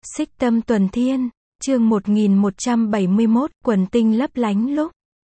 Xích Tâm Tuần Thiên, chương 1171, quần tinh lấp lánh lúc.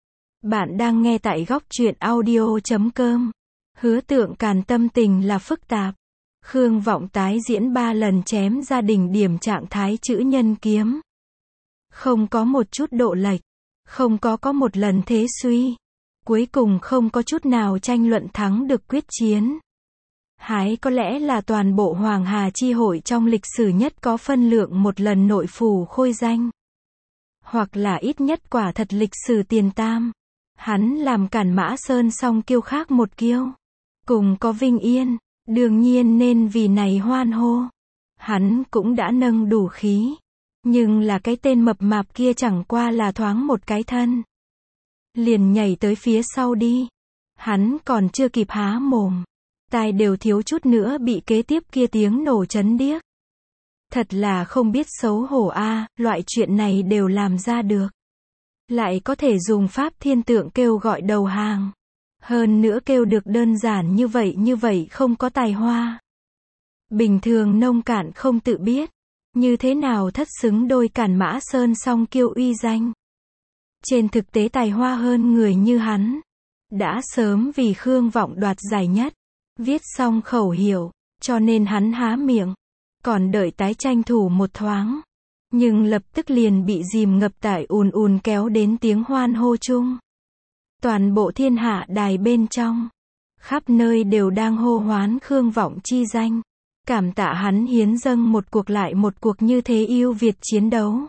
Bạn đang nghe tại góc truyện audio.com. Hứa Tượng Càn tâm tình là phức tạp. Khương Vọng tái diễn 3 lần chém ra đỉnh điểm trạng thái chữ nhân kiếm. Không có một chút độ lệch, không có một lần thế suy. Cuối cùng không có chút nào tranh luận thắng được quyết chiến. Hái có lẽ là toàn bộ Hoàng Hà chi hội trong lịch sử nhất có phân lượng một lần nội phù khôi danh. Hoặc là ít nhất quả thật lịch sử tiền tam. Hắn làm Càn Mã Sơn song kiêu khác một kiêu. Cùng có Vinh Yên, đương nhiên nên vì này hoan hô. Hắn cũng đã nâng đủ khí. Nhưng là cái tên mập mạp kia chẳng qua là thoáng một cái thân. Liền nhảy tới phía sau đi. Hắn còn chưa kịp há mồm. Tai đều thiếu chút nữa bị kế tiếp kia tiếng nổ chấn điếc. Thật là không biết xấu hổ a, loại chuyện này đều làm ra được. Lại có thể dùng pháp thiên tượng kêu gọi đầu hàng. Hơn nữa kêu được đơn giản như vậy không có tài hoa. Bình thường nông cạn không tự biết. Như thế nào thất xứng đôi Càn Mã Sơn song kiêu uy danh. Trên thực tế tài hoa hơn người như hắn. Đã sớm vì Khương Vọng đoạt giải nhất. Viết xong khẩu hiệu, cho nên hắn há miệng. Còn đợi tái tranh thủ một thoáng. Nhưng lập tức liền bị dìm ngập tại ùn kéo đến tiếng hoan hô chung. Toàn bộ thiên hạ đài bên trong. Khắp nơi đều đang hô hoán Khương Vọng chi danh. Cảm tạ hắn hiến dâng một cuộc lại một cuộc như thế yêu Việt chiến đấu.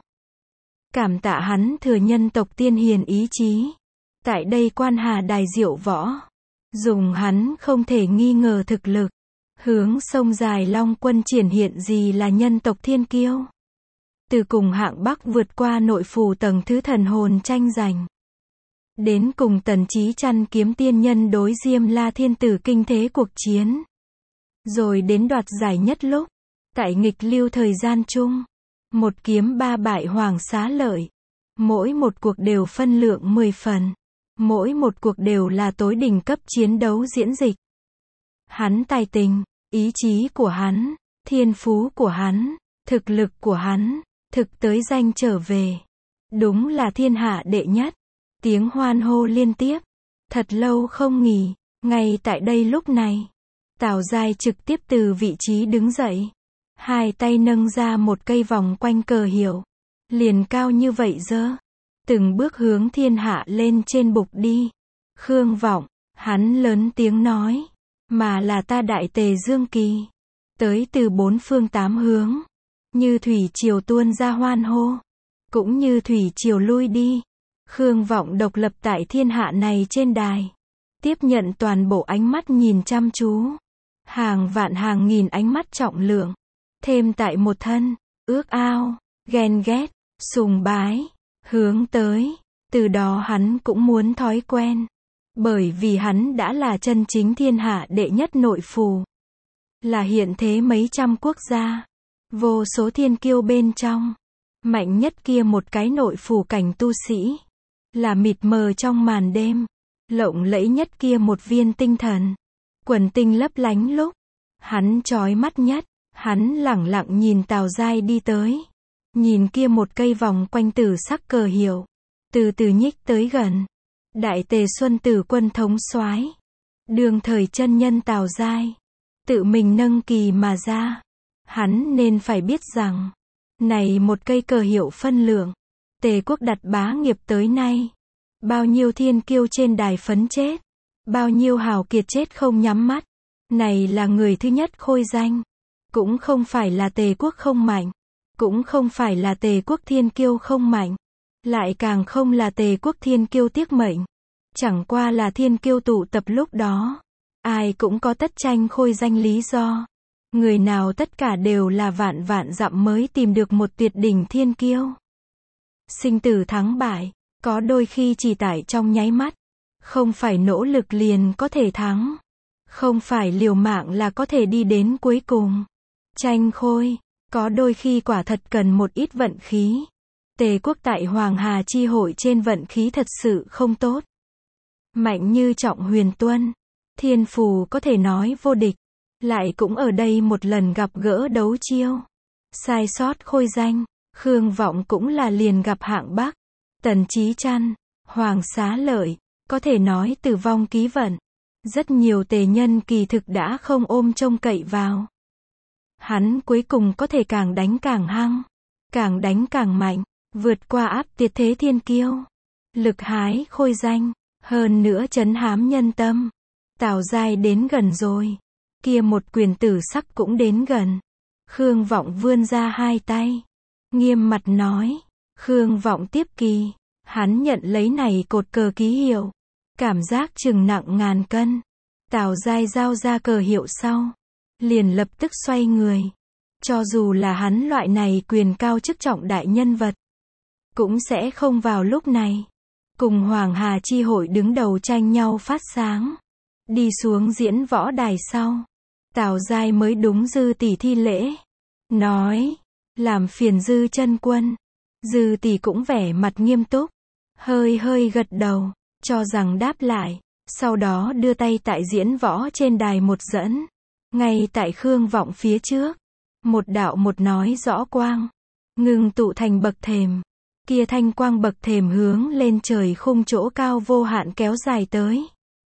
Cảm tạ hắn thừa nhân tộc tiên hiền ý chí. Tại đây quan hà đài diệu võ. Dùng hắn không thể nghi ngờ thực lực. Hướng sông dài Long Quân triển hiện gì là nhân tộc thiên kiêu. Từ cùng hạng Bắc vượt qua nội phù tầng thứ thần hồn tranh giành. Đến cùng Tần Chí Chăn kiếm tiên nhân đối Diêm La Thiên Tử kinh thế cuộc chiến. Rồi đến đoạt giải nhất lúc. Tại nghịch lưu thời gian chung. Một kiếm 3 bại Hoàng Xá Lợi. Mỗi một cuộc đều phân lượng 10 phần. Mỗi một cuộc đều là tối đỉnh cấp chiến đấu diễn dịch. Hắn tài tình, ý chí của hắn, thiên phú của hắn, thực lực của hắn, thực tới danh trở về. Đúng là thiên hạ đệ nhất. Tiếng hoan hô liên tiếp. Thật lâu không nghỉ. Ngay tại đây lúc này. Tào Giai trực tiếp từ vị trí đứng dậy. Hai tay nâng ra một cây vòng quanh cờ hiệu. Liền cao như vậy dơ. Từng bước hướng thiên hạ lên trên bục đi. Khương Vọng, hắn lớn tiếng nói. Mà là ta Đại Tề Dương Kỳ. Tới từ 4 phương 8 hướng. Như thủy triều tuôn ra hoan hô. Cũng như thủy triều lui đi. Khương Vọng độc lập tại thiên hạ này trên đài. Tiếp nhận toàn bộ ánh mắt nhìn chăm chú. Hàng vạn hàng nghìn ánh mắt trọng lượng. Thêm tại một thân. Ước ao, ghen ghét, sùng bái. Hướng tới, từ đó hắn cũng muốn thói quen. Bởi vì hắn đã là chân chính thiên hạ đệ nhất nội phù. Là hiện thế mấy trăm quốc gia. Vô số thiên kiêu bên trong. Mạnh nhất kia một cái nội phù cảnh tu sĩ. Là mịt mờ trong màn đêm. Lộng lẫy nhất kia một viên tinh thần. Quần tinh lấp lánh lúc. Hắn chói mắt nhất. Hắn lẳng lặng nhìn Tào Giai đi tới. Nhìn kia một cây vòng quanh tử sắc cờ hiệu. Từ từ nhích tới gần. Đại Tề Xuân Tử Quân thống soái. Đương thời chân nhân Tào Giai. Tự mình nâng kỳ mà ra. Hắn nên phải biết rằng. Này một cây cờ hiệu phân lượng. Tề quốc đặt bá nghiệp tới nay. Bao nhiêu thiên kiêu trên đài phấn chết. Bao nhiêu hào kiệt chết không nhắm mắt. Này là người thứ nhất khôi danh. Cũng không phải là Tề quốc không mạnh. Cũng không phải là Tề quốc thiên kiêu không mạnh. Lại càng không là Tề quốc thiên kiêu tiếc mệnh. Chẳng qua là thiên kiêu tụ tập lúc đó. Ai cũng có tất tranh khôi danh lý do. Người nào tất cả đều là vạn vạn dặm mới tìm được một tuyệt đỉnh thiên kiêu. Sinh tử thắng bại. Có đôi khi chỉ tại trong nháy mắt. Không phải nỗ lực liền có thể thắng. Không phải liều mạng là có thể đi đến cuối cùng. Tranh khôi. Có đôi khi quả thật cần một ít vận khí. Tề quốc tại Hoàng Hà chi hội trên vận khí thật sự không tốt. Mạnh như Trọng Huyền Tuân. Thiên phù có thể nói vô địch. Lại cũng ở đây một lần gặp gỡ đấu chiêu. Sai sót khôi danh, Khương Vọng cũng là liền gặp hạng Bắc, Tần Chí Trăn, Hoàng Xá Lợi, có thể nói tử vong ký vận. Rất nhiều tề nhân kỳ thực đã không ôm trông cậy vào. Hắn cuối cùng có thể càng đánh càng hăng, càng đánh càng mạnh, vượt qua áp tiệt thế thiên kiêu, lực hái khôi danh, hơn nữa trấn hám nhân tâm. Tào Giai đến gần rồi, kia một quyền tử sắc cũng đến gần. Khương Vọng vươn ra hai tay, nghiêm mặt nói, Khương Vọng tiếp kỳ, hắn nhận lấy này cột cờ ký hiệu, cảm giác chừng nặng ngàn cân. Tào Giai giao ra cờ hiệu sau, liền lập tức xoay người. Cho dù là hắn loại này quyền cao chức trọng đại nhân vật, cũng sẽ không vào lúc này cùng Hoàng Hà chi hội đứng đầu tranh nhau phát sáng. Đi xuống diễn võ đài sau, Tào Giai mới đúng Dư tỷ thi lễ, nói, làm phiền Dư chân quân. Dư tỷ cũng vẻ mặt nghiêm túc, hơi hơi gật đầu, cho rằng đáp lại, sau đó đưa tay tại diễn võ trên đài một dẫn. Ngay tại Khương Vọng phía trước, một đạo một nói rõ quang, ngưng tụ thành bậc thềm. Kia thanh quang bậc thềm hướng lên trời khung chỗ cao vô hạn kéo dài tới.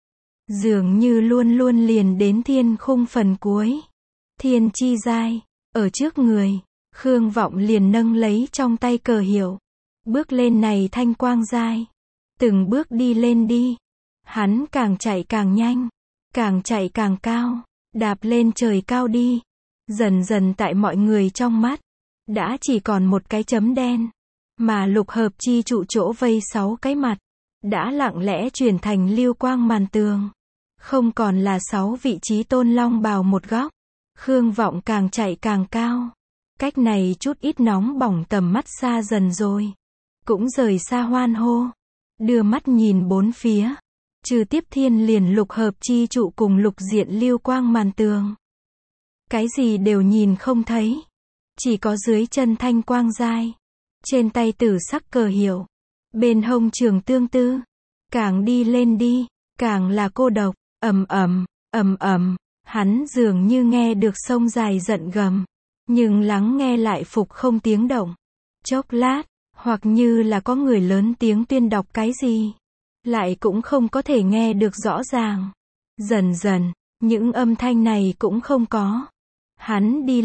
Dường như luôn luôn liền đến thiên khung phần cuối. Thiên chi giai, ở trước người, Khương Vọng liền nâng lấy trong tay cờ hiệu. Bước lên này thanh quang giai. Từng bước đi lên đi. Hắn càng chạy càng nhanh, càng chạy càng cao, đạp lên trời cao đi. Dần dần tại mọi người trong mắt, đã chỉ còn một cái chấm đen. Mà lục hợp chi trụ chỗ vây 6 cái mặt, đã lặng lẽ chuyển thành lưu quang màn tường. Không còn là 6 vị trí tôn long bào một góc. Khương Vọng càng chạy càng cao. Cách này chút ít nóng bỏng tầm mắt xa dần rồi. Cũng rời xa hoan hô. Đưa mắt nhìn bốn phía. Trừ tiếp thiên liền lục hợp chi trụ cùng lục diện lưu quang màn tường. Cái gì đều nhìn không thấy. Chỉ có dưới chân thanh quang giai. Trên tay tử sắc cờ hiệu. Bên hông trường tương tư. Càng đi lên đi, càng là cô độc. Ầm ầm, ầm ầm. Hắn dường như nghe được sông dài giận gầm. Nhưng lắng nghe lại phục không tiếng động. Chốc lát, hoặc như là có người lớn tiếng tuyên đọc cái gì. Lại cũng không có thể nghe được rõ ràng. Dần dần, những âm thanh này cũng không có. Hắn đi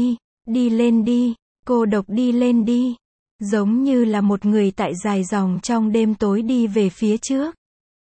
lên đi, cô độc đi lên đi. Giống như là một người tại dài dòng trong đêm tối đi về phía trước.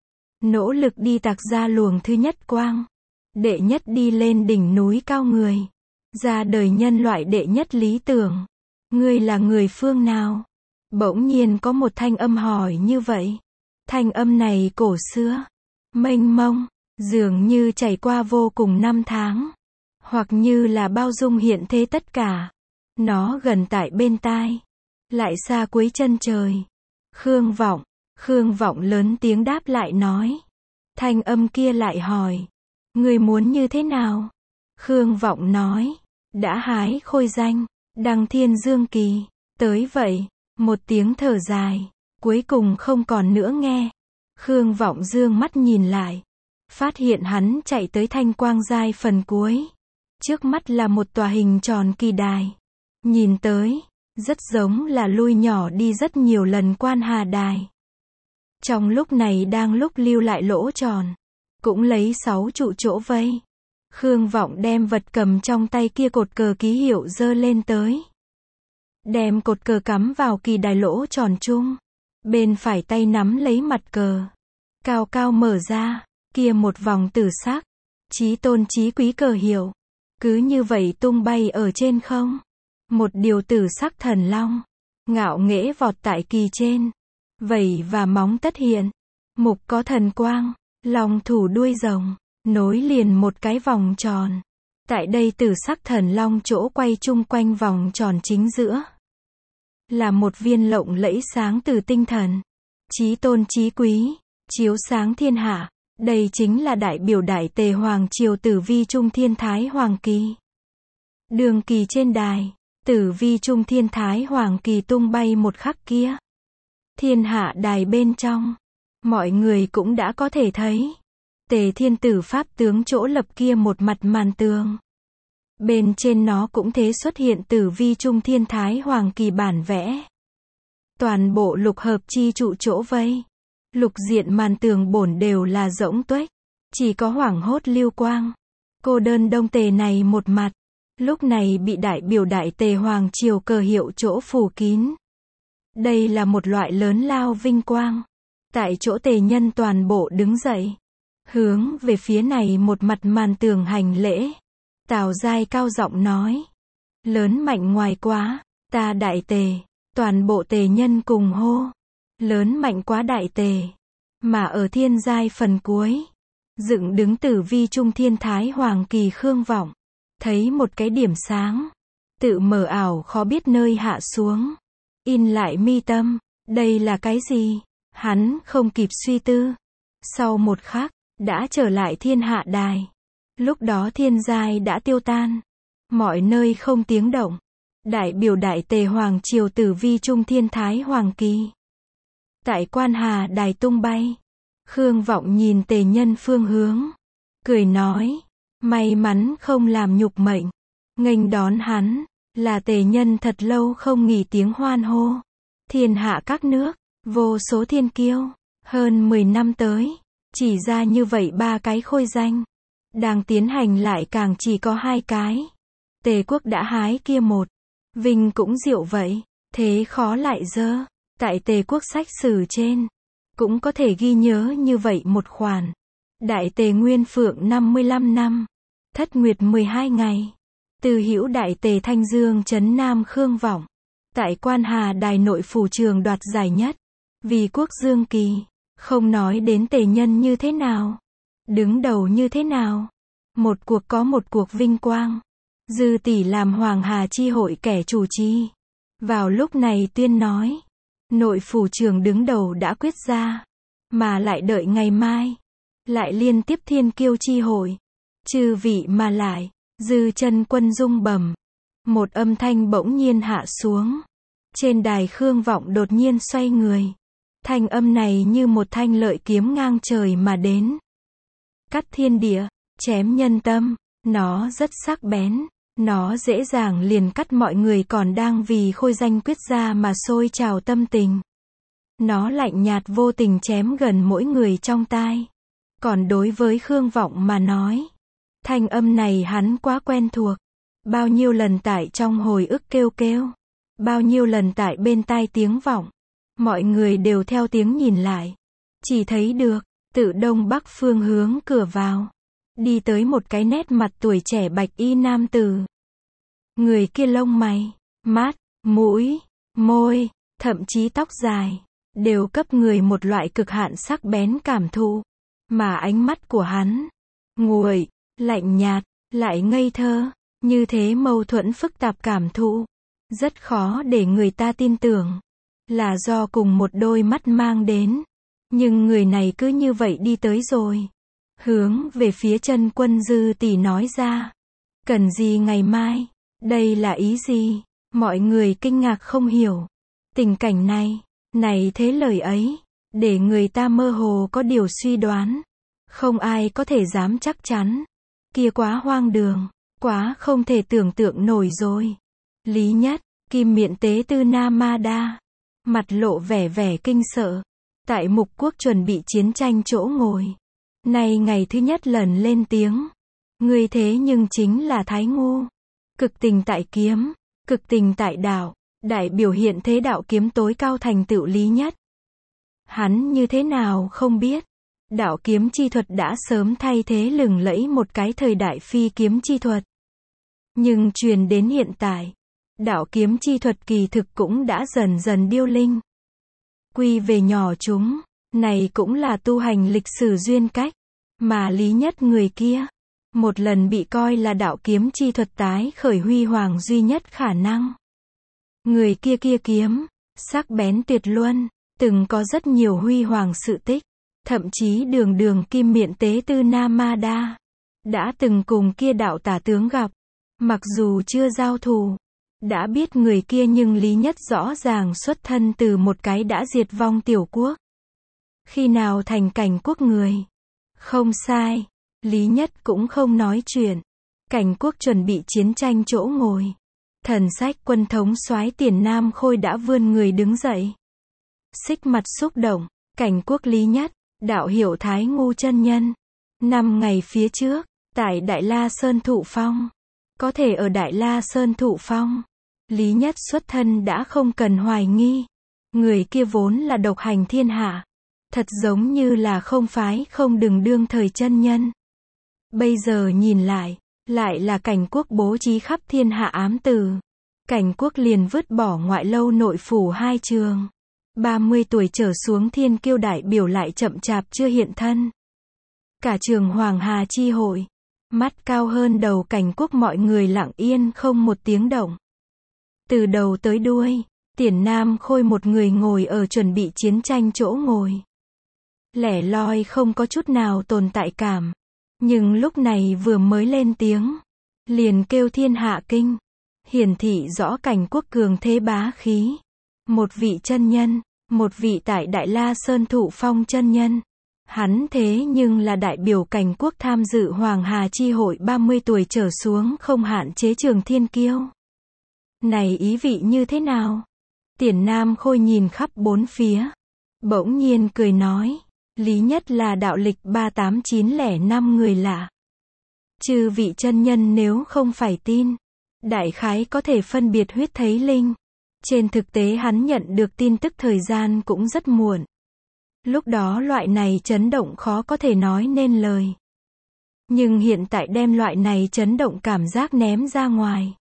Nỗ lực đi tạc ra luồng thứ nhất quang. Đệ nhất đi lên đỉnh núi cao người. Ra đời nhân loại đệ nhất lý tưởng. Ngươi là người phương nào? Bỗng nhiên có một thanh âm hỏi như vậy. Thanh âm này cổ xưa, mênh mông, dường như trải qua vô cùng năm tháng. Hoặc như là bao dung hiện thế tất cả. Nó gần tại bên tai. Lại xa cuối chân trời. Khương Vọng lớn tiếng đáp lại nói. Thanh âm kia lại hỏi. Người muốn như thế nào? Khương Vọng nói. Đã hái khôi danh, đăng thiên dương kỳ. Tới vậy, một tiếng thở dài. Cuối cùng không còn nữa nghe. Khương Vọng dương mắt nhìn lại. Phát hiện hắn chạy tới thanh quang giai phần cuối. Trước mắt là một tòa hình tròn kỳ đài. Nhìn tới, rất giống là lui nhỏ đi rất nhiều lần quan hà đài. Trong lúc này đang lúc lưu lại lỗ tròn. Cũng lấy 6 trụ chỗ vây. Khương Vọng đem vật cầm trong tay kia cột cờ ký hiệu giơ lên tới. Đem cột cờ cắm vào kỳ đài lỗ tròn chung. Bên phải tay nắm lấy mặt cờ. Cao cao mở ra, kia một vòng tử sắc. Chí tôn chí quý cờ hiệu. Cứ như vậy tung bay ở trên không. Một điều tử sắc thần long. Ngạo nghễ vọt tại kỳ trên. Vảy và móng tất hiện. Mục có thần quang. Long thủ đuôi rồng. Nối liền một cái vòng tròn. Tại đây tử sắc thần long chỗ quay chung quanh vòng tròn chính giữa. Là một viên lộng lẫy sáng từ tinh thần. Chí tôn chí quý. Chiếu sáng thiên hạ. Đây chính là đại biểu đại tề hoàng triều tử vi trung thiên thái hoàng kỳ. Đường kỳ trên đài. Tử vi trung thiên thái hoàng kỳ tung bay một khắc kia. Thiên hạ đài bên trong. Mọi người cũng đã có thể thấy. Tề thiên tử pháp tướng chỗ lập kia một mặt màn tường. Bên trên nó cũng thế xuất hiện Tử Vi Trung Thiên Thái Hoàng Kỳ bản vẽ. Toàn bộ lục hợp chi trụ chỗ vây. Lục diện màn tường bổn đều là rỗng tuếch. Chỉ có hoảng hốt lưu quang. Cô đơn Đông Tề này một mặt. Lúc này bị đại biểu Đại Tề Hoàng Triều cờ hiệu chỗ phủ kín. Đây là một loại lớn lao vinh quang. Tại chỗ tề nhân toàn bộ đứng dậy. Hướng về phía này một mặt màn tường hành lễ. Tào Giai cao giọng nói. Lớn mạnh ngoài quá, ta Đại Tề. Toàn bộ tề nhân cùng hô. Lớn mạnh quá Đại Tề. Mà ở thiên giai phần cuối. Dựng đứng Tử Vi Trung Thiên Thái Hoàng Kỳ Khương Vọng. Thấy một cái điểm sáng. Tự mờ ảo khó biết nơi hạ xuống. In lại mi tâm. Đây là cái gì? Hắn không kịp suy tư. Sau một khắc, đã trở lại thiên hạ đài. Lúc đó thiên giai đã tiêu tan. Mọi nơi không tiếng động. Đại biểu Đại Tề Hoàng Triều Tử Vi Trung Thiên Thái Hoàng Kỳ. Tại quan hà đài tung bay. Khương Vọng nhìn tề nhân phương hướng. Cười nói. May mắn không làm nhục mệnh. Nghênh đón hắn. Là tề nhân thật lâu không nghỉ tiếng hoan hô. Thiên hạ các nước. Vô số thiên kiêu. Hơn 10 năm tới. Chỉ ra như vậy 3 cái khôi danh. Đang tiến hành lại càng chỉ có 2 cái. Tề quốc đã hái kia một. Vinh cũng diệu vậy. Thế khó lại dơ. Tại Tề quốc sách sử trên. Cũng có thể ghi nhớ như vậy một khoản. Đại Tề Nguyên Phượng 55 năm. Thất Nguyệt 12 ngày. Từ hữu Đại Tề Thanh Dương trấn Nam Khương Vọng. Tại quan hà đài nội phủ trường đoạt giải nhất. Vì quốc dương kỳ. Không nói đến tề nhân như thế nào. Đứng đầu như thế nào. Một cuộc có một cuộc vinh quang. Dư tỷ làm Hoàng Hà chi hội kẻ chủ trì. Vào lúc này tuyên nói. Nội phủ trường đứng đầu đã quyết ra. Mà lại đợi ngày mai. Lại liên tiếp thiên kiêu chi hội. Chư vị mà lại. Dư chân quân rung bẩm. Một âm thanh bỗng nhiên hạ xuống. Trên đài Khương Vọng đột nhiên xoay người. Thanh âm này như một thanh lợi kiếm ngang trời mà đến. Cắt thiên địa, chém nhân tâm. Nó rất sắc bén. Nó dễ dàng liền cắt mọi người còn đang vì khôi danh quyết ra mà sôi trào tâm tình. Nó lạnh nhạt vô tình chém gần mỗi người trong tai. Còn đối với Khương Vọng mà nói. Thanh âm này hắn quá quen thuộc. Bao nhiêu lần tại trong hồi ức kêu kêu. Bao nhiêu lần tại bên tai tiếng vọng. Mọi người đều theo tiếng nhìn lại. Chỉ thấy được, tự đông bắc phương hướng cửa vào. Đi tới một cái nét mặt tuổi trẻ bạch y nam tử. Người kia lông mày, mắt, mũi, môi, thậm chí tóc dài. Đều cấp người một loại cực hạn sắc bén cảm thụ. Mà ánh mắt của hắn, nguội, lạnh nhạt, lại ngây thơ. Như thế mâu thuẫn phức tạp cảm thụ. Rất khó để người ta tin tưởng. Là do cùng một đôi mắt mang đến. Nhưng người này cứ như vậy đi tới rồi. Hướng về phía chân quân Dư tỷ nói ra. Cần gì ngày mai? Đây là ý gì? Mọi người kinh ngạc không hiểu. Tình cảnh này thế lời ấy. Để người ta mơ hồ có điều suy đoán. Không ai có thể dám chắc chắn. Kia quá hoang đường. Quá không thể tưởng tượng nổi rồi. Lý Nhất, Kim Miện Tế Tư Nam Ma Đa. Mặt lộ vẻ kinh sợ. Tại mục quốc chuẩn bị chiến tranh chỗ ngồi. Nay ngày thứ nhất lần lên tiếng. Người thế nhưng chính là Thái Ngu. Cực tình tại kiếm. Cực tình tại đạo. Đại biểu hiện thế đạo kiếm tối cao thành tựu Lý Nhất. Hắn như thế nào không biết. Đạo kiếm chi thuật đã sớm thay thế lừng lẫy một cái thời đại phi kiếm chi thuật. Nhưng truyền đến hiện tại. Đạo kiếm chi thuật kỳ thực cũng đã dần dần điêu linh. Quy về nhỏ chúng, này cũng là tu hành lịch sử duyên cách. Mà Lý Nhất người kia, một lần bị coi là đạo kiếm chi thuật tái khởi huy hoàng duy nhất khả năng. Người kia kiếm, sắc bén tuyệt luân, từng có rất nhiều huy hoàng sự tích. Thậm chí đường Kim Miện Tế Tư Nam Ma Đa. Đã từng cùng kia đạo tả tướng gặp. Mặc dù chưa giao thủ. Đã biết người kia nhưng Lý Nhất rõ ràng xuất thân từ một cái đã diệt vong tiểu quốc. Khi nào thành cảnh quốc người. Không sai. Lý Nhất cũng không nói chuyện. Cảnh Quốc chuẩn bị chiến tranh chỗ ngồi. Thần sách quân thống soái Tiền Nam Khôi đã vươn người đứng dậy. Xích mặt xúc động, Cảnh Quốc Lý Nhất, đạo hiệu Thái Ngu chân nhân. 5 ngày phía trước, tại Đại La Sơn thụ phong. Có thể ở Đại La Sơn thụ phong, Lý Nhất xuất thân đã không cần hoài nghi. Người kia vốn là độc hành thiên hạ. Thật giống như là không phái không đừng đương thời chân nhân. Bây giờ nhìn lại là Cảnh Quốc bố trí khắp thiên hạ ám từ. Cảnh Quốc liền vứt bỏ ngoại lâu nội phủ 2 trường. 30 tuổi trở xuống thiên kiêu đại biểu lại chậm chạp chưa hiện thân. Cả trường Hoàng Hà chi hội, mắt cao hơn đầu Cảnh Quốc mọi người lặng yên không một tiếng động. Từ đầu tới đuôi, Tiền Nam Khôi một người ngồi ở chuẩn bị chiến tranh chỗ ngồi. Lẻ loi không có chút nào tồn tại cảm. Nhưng lúc này vừa mới lên tiếng, liền kêu thiên hạ kinh, hiển thị rõ Cảnh Quốc cường thế bá khí. Một vị chân nhân, một vị tại Đại La Sơn thụ phong chân nhân. Hắn thế nhưng là đại biểu Cảnh Quốc tham dự Hoàng Hà chi hội 30 tuổi trở xuống không hạn chế trường thiên kiêu. Này ý vị như thế nào? Tiền Nam Khôi nhìn khắp bốn phía, bỗng nhiên cười nói, Lý Nhất là đạo lịch 38905 người lạ. Chư vị chân nhân nếu không phải tin, đại khái có thể phân biệt huyết thấy linh. Trên thực tế hắn nhận được tin tức thời gian cũng rất muộn. Lúc đó loại này chấn động khó có thể nói nên lời. Nhưng hiện tại đem loại này chấn động cảm giác ném ra ngoài,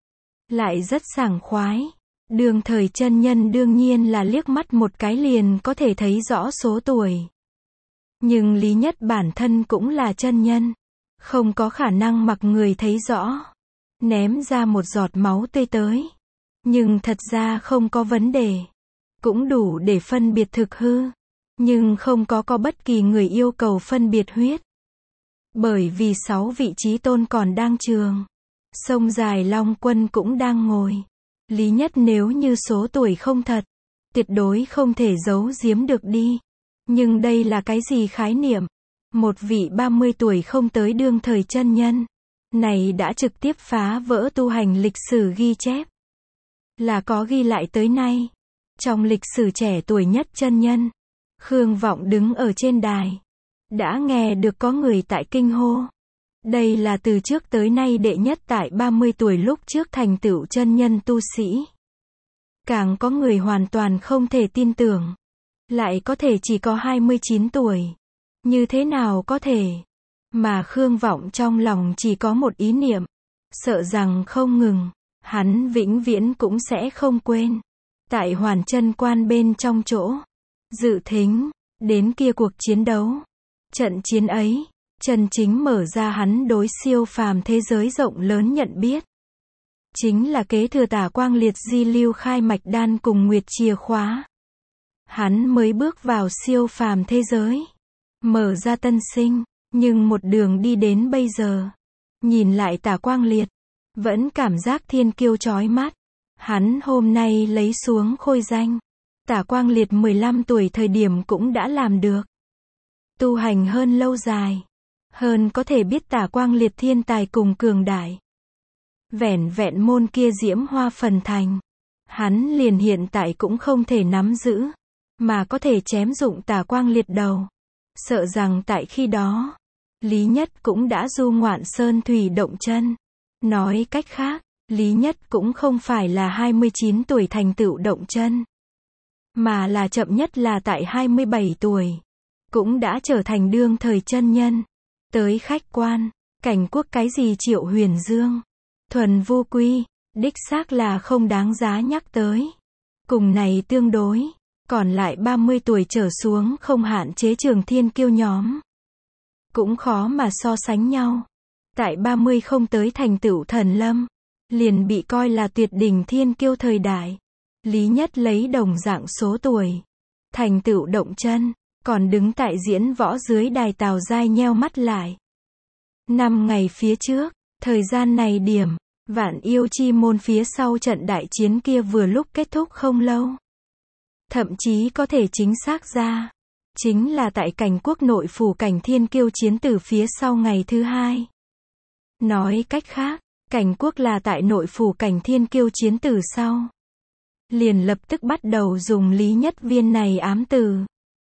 lại rất sảng khoái. Đương thời chân nhân đương nhiên là liếc mắt một cái liền có thể thấy rõ số tuổi. Nhưng Lý Nhất bản thân cũng là chân nhân, không có khả năng mặc người thấy rõ. Ném ra một giọt máu tươi tới. Nhưng thật ra không có vấn đề. Cũng đủ để phân biệt thực hư. Nhưng không có bất kỳ người yêu cầu phân biệt huyết. Bởi vì 6 vị trí tôn còn đang trường. Sông dài Long Quân cũng đang ngồi. Lý Nhất nếu như số tuổi không thật, tuyệt đối không thể giấu giếm được đi. Nhưng đây là cái gì khái niệm? Một vị 30 tuổi không tới đương thời chân nhân. Này đã trực tiếp phá vỡ tu hành lịch sử ghi chép. Là có ghi lại tới nay. Trong lịch sử trẻ tuổi nhất chân nhân, Khương Vọng đứng ở trên đài. Đã nghe được có người tại kinh hô. Đây là từ trước tới nay đệ nhất tại 30 tuổi lúc trước thành tựu chân nhân tu sĩ. Càng có người hoàn toàn không thể tin tưởng. Lại có thể chỉ có 29 tuổi. Như thế nào có thể? Mà Khương Vọng trong lòng chỉ có một ý niệm. Sợ rằng không ngừng, hắn vĩnh viễn cũng sẽ không quên. Tại Hoàn Chân Quan bên trong chỗ dự thính, đến kia cuộc chiến đấu. Trận chiến ấy, chân chính mở ra hắn đối siêu phàm thế giới rộng lớn nhận biết. Chính là kế thừa Tả Quang Liệt di lưu khai mạch đan cùng nguyệt chìa khóa. Hắn mới bước vào siêu phàm thế giới, mở ra tân sinh, nhưng một đường đi đến bây giờ, nhìn lại Tả Quang Liệt, vẫn cảm giác thiên kiêu chói mắt. Hắn hôm nay lấy xuống khôi danh. Tả Quang Liệt 15 tuổi thời điểm cũng đã làm được. Tu hành hơn lâu dài. Hơn có thể biết Tả Quang Liệt thiên tài cùng cường đại. Vẻn vẹn môn kia diễm hoa phần thành. Hắn liền hiện tại cũng không thể nắm giữ. Mà có thể chém dụng Tả Quang Liệt đầu. Sợ rằng tại khi đó, Lý Nhất cũng đã du ngoạn sơn thủy động chân. Nói cách khác, Lý Nhất cũng không phải là 29 tuổi thành tựu động chân. Mà là chậm nhất là tại 27 tuổi. Cũng đã trở thành đương thời chân nhân. Tới khách quan, Cảnh Quốc cái gì Triệu Huyền Dương. Thuần vô quy, đích xác là không đáng giá nhắc tới. Cùng này tương đối, còn lại 30 tuổi trở xuống không hạn chế trường thiên kiêu nhóm. Cũng khó mà so sánh nhau. Tại 30 không tới thành tựu thần lâm, liền bị coi là tuyệt đỉnh thiên kiêu thời đại. Lý Nhất lấy đồng dạng số tuổi, thành tựu động chân, còn đứng tại diễn võ dưới đài Tào Giai nheo mắt lại. 5 ngày phía trước, thời gian này điểm, Vạn Yêu Chi môn phía sau trận đại chiến kia vừa lúc kết thúc không lâu. Thậm chí có thể chính xác ra, chính là tại Cảnh Quốc nội phủ Cảnh thiên kiêu chiến từ phía sau ngày thứ 2. Nói cách khác, Cảnh Quốc là tại nội phủ Cảnh Thiên Kiêu chiến tử sau. Liền lập tức bắt đầu dùng Lý Nhất Viên này ám từ.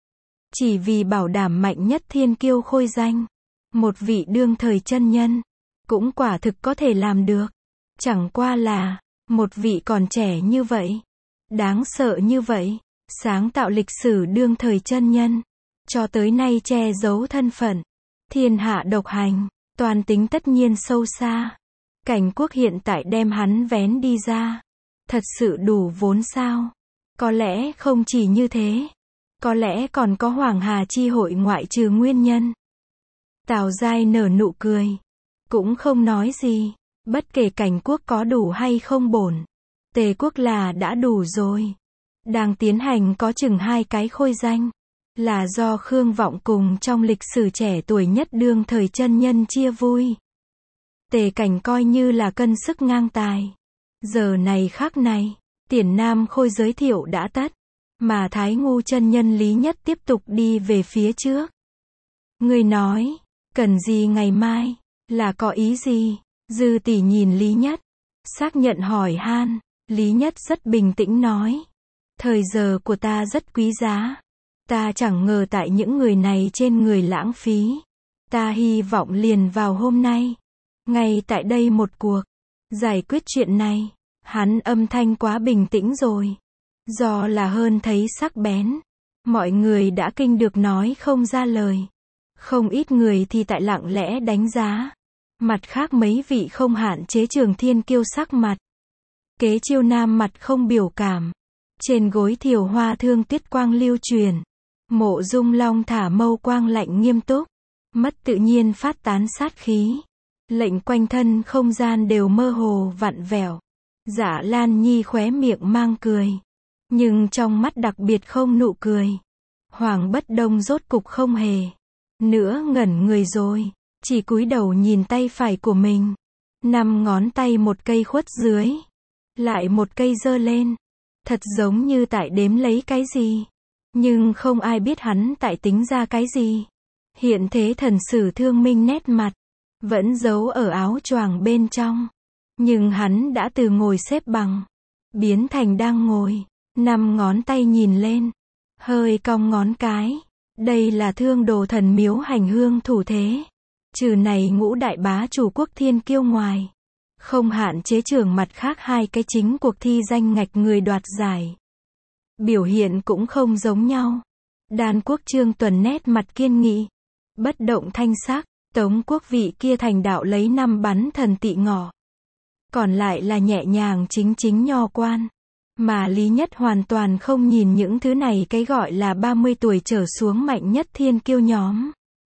Chỉ vì bảo đảm mạnh nhất thiên kiêu khôi danh. Một vị đương thời chân nhân. Cũng quả thực có thể làm được. Chẳng qua là, một vị còn trẻ như vậy. Đáng sợ như vậy. Sáng tạo lịch sử đương thời chân nhân. Cho tới nay che giấu thân phận. Thiên hạ độc hành. Toàn tính tất nhiên sâu xa. Cảnh Quốc hiện tại đem hắn vén đi ra. Thật sự đủ vốn sao? Có lẽ không chỉ như thế. Có lẽ còn có Hoàng Hà chi hội ngoại trừ nguyên nhân. Tào Giai nở nụ cười. Cũng không nói gì. Bất kể Cảnh Quốc có đủ hay không bổn. Tề quốc là đã đủ rồi. Đang tiến hành có chừng 2 cái khôi danh. Là do Khương Vọng cùng trong lịch sử trẻ tuổi nhất đương thời chân nhân chia vui. Tề Cảnh coi như là cân sức ngang tài. Giờ này khắc này, Tiền Nam Khôi giới thiệu đã tất. Mà Thái Ngu chân nhân Lý Nhất tiếp tục đi về phía trước. Người nói, cần gì ngày mai, là có ý gì? Dư tỷ nhìn Lý Nhất, xác nhận hỏi han. Lý Nhất rất bình tĩnh nói. Thời giờ của ta rất quý giá. Ta chẳng ngờ tại những người này trên người lãng phí. Ta hy vọng liền vào hôm nay. Ngay tại đây một cuộc. Giải quyết chuyện này. Hắn âm thanh quá bình tĩnh rồi. Do là hơn thấy sắc bén. Mọi người đã kinh được nói không ra lời. Không ít người thì tại lặng lẽ đánh giá. Mặt khác mấy vị không hạn chế Trường Thiên Kiêu sắc mặt. Kế Chiêu Nam mặt không biểu cảm. Trên gối Thiều Hoa thương tuyết quang lưu truyền. Mộ Dung Long thả mâu quang lạnh nghiêm túc. Mất tự nhiên phát tán sát khí. Lệnh quanh thân không gian đều mơ hồ vặn vẹo. Dạ Lan Nhi khóe miệng mang cười. Nhưng trong mắt đặc biệt không nụ cười. Hoàng Bất Đông rốt cục không hề. Nữa ngẩn người rồi. Chỉ cúi đầu nhìn tay phải của mình. 5 ngón tay một cây khuất dưới. Lại một cây giơ lên. Thật giống như tại đếm lấy cái gì. Nhưng không ai biết hắn tại tính ra cái gì. Hiện thế thần sử thương minh nét mặt. Vẫn giấu ở áo choàng bên trong. Nhưng hắn đã từ ngồi xếp bằng. Biến thành đang ngồi. 5 ngón tay nhìn lên. Hơi cong ngón cái. Đây là Thương Đồ Thần Miếu hành hương thủ thế. Trừ này ngũ đại bá chủ quốc thiên kiêu ngoài. Không hạn chế trường mặt khác 2 cái chính cuộc thi danh ngạch người đoạt giải. Biểu hiện cũng không giống nhau. Đan quốc Trương Tuần nét mặt kiên nghị. Bất động thanh sắc. Tống quốc vị kia thành đạo lấy 5 bắn thần tị ngọ. Còn lại là nhẹ nhàng chính chính nho quan. Mà Lý Nhất hoàn toàn không nhìn những thứ này cái gọi là 30 tuổi trở xuống mạnh nhất thiên kiêu nhóm.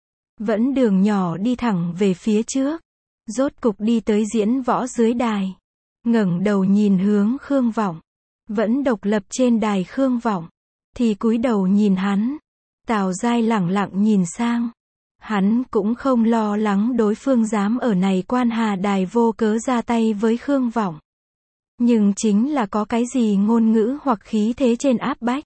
Vẫn đường nhỏ đi thẳng về phía trước. Rốt cục đi tới diễn võ dưới đài. Ngẩng đầu nhìn hướng Khương Vọng. Vẫn độc lập trên đài Khương Vọng. Thì cúi đầu nhìn hắn. Tào Giai lẳng lặng nhìn sang. Hắn cũng không lo lắng đối phương dám ở này quan hà đài vô cớ ra tay với Khương Vọng. Nhưng chính là có cái gì ngôn ngữ hoặc khí thế trên áp bách.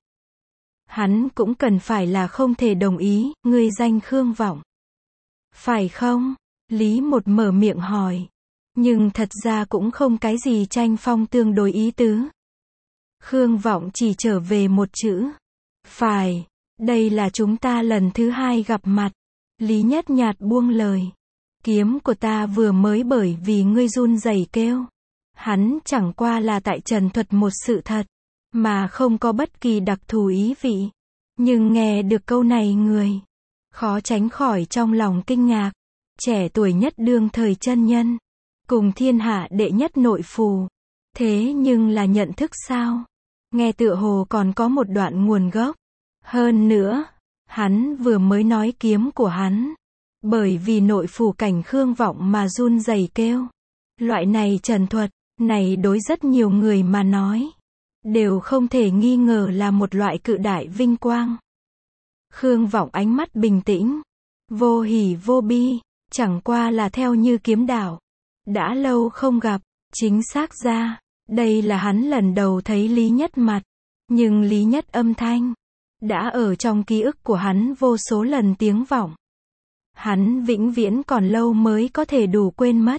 Hắn cũng cần phải là không thể đồng ý, ngươi danh Khương Vọng. Phải không? Lý Một mở miệng hỏi. Nhưng thật ra cũng không cái gì tranh phong tương đối ý tứ. Khương Vọng chỉ trở về một chữ. Phải, đây là chúng ta lần thứ 2 gặp mặt. Lý Nhất nhạt buông lời. Kiếm của ta vừa mới bởi vì ngươi run rẩy kêu. Hắn chẳng qua là tại trần thuật một sự thật. Mà không có bất kỳ đặc thù ý vị. Nhưng nghe được câu này người. Khó tránh khỏi trong lòng kinh ngạc. Trẻ tuổi nhất đương thời chân nhân. Cùng thiên hạ đệ nhất nội phù. Thế nhưng là nhận thức sao? Nghe tựa hồ còn có một đoạn nguồn gốc. Hơn nữa, hắn vừa mới nói kiếm của hắn. Bởi vì nội phủ Cảnh Khương Vọng mà run rẩy kêu. Loại này trần thuật, này đối rất nhiều người mà nói. Đều không thể nghi ngờ là một loại cự đại vinh quang. Khương Vọng ánh mắt bình tĩnh. Vô hỉ vô bi. Chẳng qua là theo như kiếm đạo. Đã lâu không gặp. Chính xác ra. Đây là hắn lần đầu thấy Lý Nhất mặt. Nhưng Lý Nhất âm thanh. Đã ở trong ký ức của hắn vô số lần tiếng vọng. Hắn vĩnh viễn còn lâu mới có thể đủ quên mất.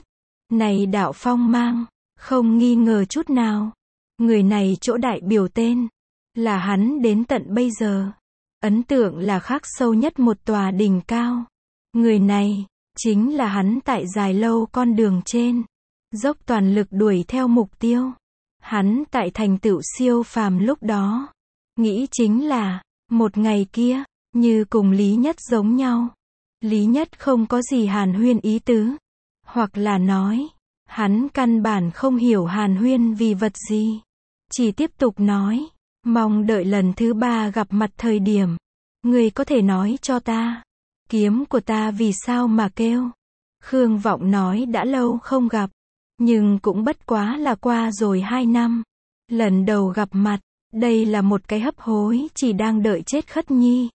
Này đạo phong mang, không nghi ngờ chút nào. Người này chỗ đại biểu tên, là hắn đến tận bây giờ. Ấn tượng là khắc sâu nhất một tòa đỉnh cao. Người này, chính là hắn tại dài lâu con đường trên. Dốc toàn lực đuổi theo mục tiêu. Hắn tại thành tựu siêu phàm lúc đó. Nghĩ chính là, một ngày kia, như cùng Lý Nhất giống nhau. Lý Nhất không có gì hàn huyên ý tứ. Hoặc là nói, hắn căn bản không hiểu hàn huyên vì vật gì. Chỉ tiếp tục nói, mong đợi lần thứ 3 gặp mặt thời điểm. Người có thể nói cho ta, kiếm của ta vì sao mà kêu. Khương Vọng nói đã lâu không gặp, nhưng cũng bất quá là qua rồi 2 năm. Lần đầu gặp mặt, đây là một cái hấp hối chỉ đang đợi chết khất nhi.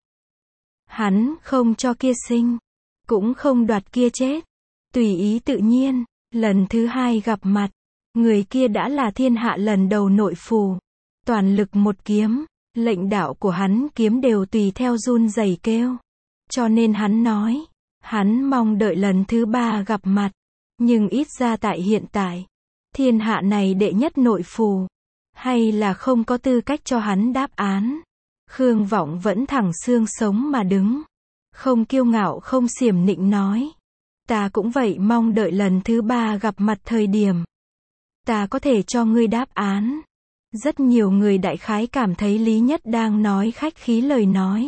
Hắn không cho kia sinh, cũng không đoạt kia chết. Tùy ý tự nhiên, lần thứ 2 gặp mặt, người kia đã là thiên hạ lần đầu nội phù. Toàn lực một kiếm, lệnh đạo của hắn kiếm đều tùy theo run rẩy kêu. Cho nên hắn nói, hắn mong đợi lần thứ 3 gặp mặt. Nhưng ít ra tại hiện tại, thiên hạ này đệ nhất nội phù, hay là không có tư cách cho hắn đáp án. Khương Vọng vẫn thẳng xương sống mà đứng. Không kiêu ngạo không xiểm nịnh nói. Ta cũng vậy mong đợi lần thứ 3 gặp mặt thời điểm. Ta có thể cho ngươi đáp án. Rất nhiều người đại khái cảm thấy Lý Nhất đang nói khách khí lời nói.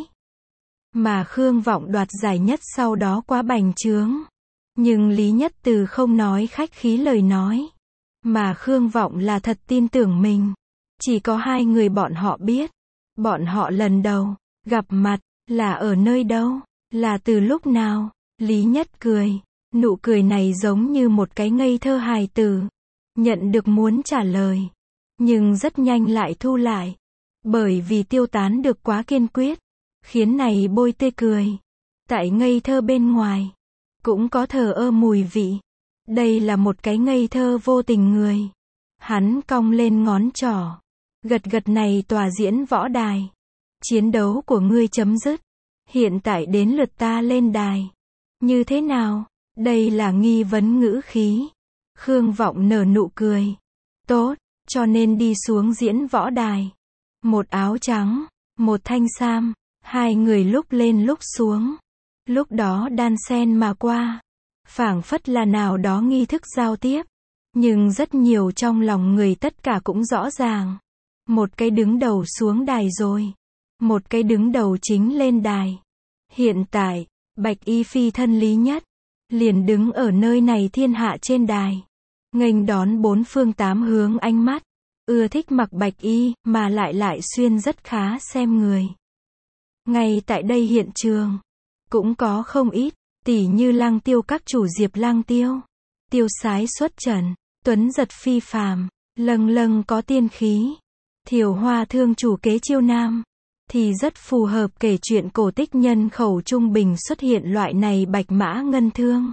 Mà Khương Vọng đoạt giải nhất sau đó quá bành trướng. Nhưng Lý Nhất từ không nói khách khí lời nói. Mà Khương Vọng là thật tin tưởng mình. Chỉ có 2 người bọn họ biết. Bọn họ lần đầu gặp mặt là ở nơi đâu, là từ lúc nào. Lý Nhất cười. Nụ cười này giống như một cái ngây thơ hài tử. Nhận được muốn trả lời. Nhưng rất nhanh lại thu lại. Bởi vì tiêu tán được quá kiên quyết. Khiến này bôi tươi cười. Tại ngây thơ bên ngoài. Cũng có thờ ơ mùi vị. Đây là một cái ngây thơ vô tình người. Hắn cong lên ngón trỏ. Gật gật này tòa diễn võ đài. Chiến đấu của ngươi chấm dứt. Hiện tại đến lượt ta lên đài. Như thế nào? Đây là nghi vấn ngữ khí. Khương Vọng nở nụ cười. Tốt, cho nên đi xuống diễn võ đài. Một áo trắng, một thanh sam. 2 người lúc lên lúc xuống. Lúc đó đan xen mà qua. Phảng phất là nào đó nghi thức giao tiếp. Nhưng rất nhiều trong lòng người tất cả cũng rõ ràng. Một cái đứng đầu xuống đài rồi. Một cái đứng đầu chính lên đài. Hiện tại, Bạch Y phi thân Lý Nhất. Liền đứng ở nơi này thiên hạ trên đài. Nghênh đón 4 phương 8 hướng ánh mắt. Ưa thích mặc bạch y, mà lại xuyên rất khá xem người. Ngay tại đây hiện trường. Cũng có không ít, tỉ như Lăng Tiêu các chủ Diệp Lăng Tiêu. Tiêu sái xuất trần, tuấn giật phi phàm, lâng lâng có tiên khí. Thiều Hoa thương chủ Kế Chiêu Nam. Thì rất phù hợp kể chuyện cổ tích nhân khẩu trung bình xuất hiện loại này bạch mã ngân thương.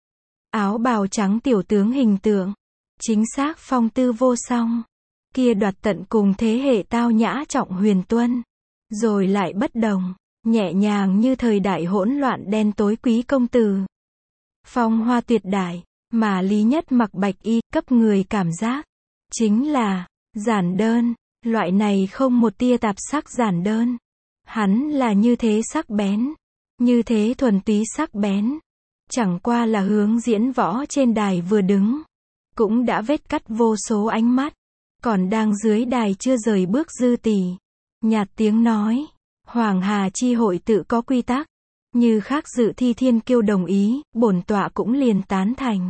Áo bào trắng tiểu tướng hình tượng. Chính xác phong tư vô song. Kia đoạt tận cùng thế hệ tao nhã trọng huyền tuân. Rồi lại bất đồng. Nhẹ nhàng như thời đại hỗn loạn đen tối quý công tử. Phong hoa tuyệt đại. Mà Lý Nhất mặc bạch y cấp người cảm giác. Chính là giản đơn. Loại này không một tia tạp sắc giản đơn. Hắn là như thế sắc bén. Như thế thuần túy sắc bén. Chẳng qua là hướng diễn võ trên đài vừa đứng. Cũng đã vết cắt vô số ánh mắt. Còn đang dưới đài chưa rời bước Dư Tỷ. Nhạt tiếng nói. Hoàng Hà chi hội tự có quy tắc. Như khác dự thi thiên kiêu đồng ý, bổn tọa cũng liền tán thành.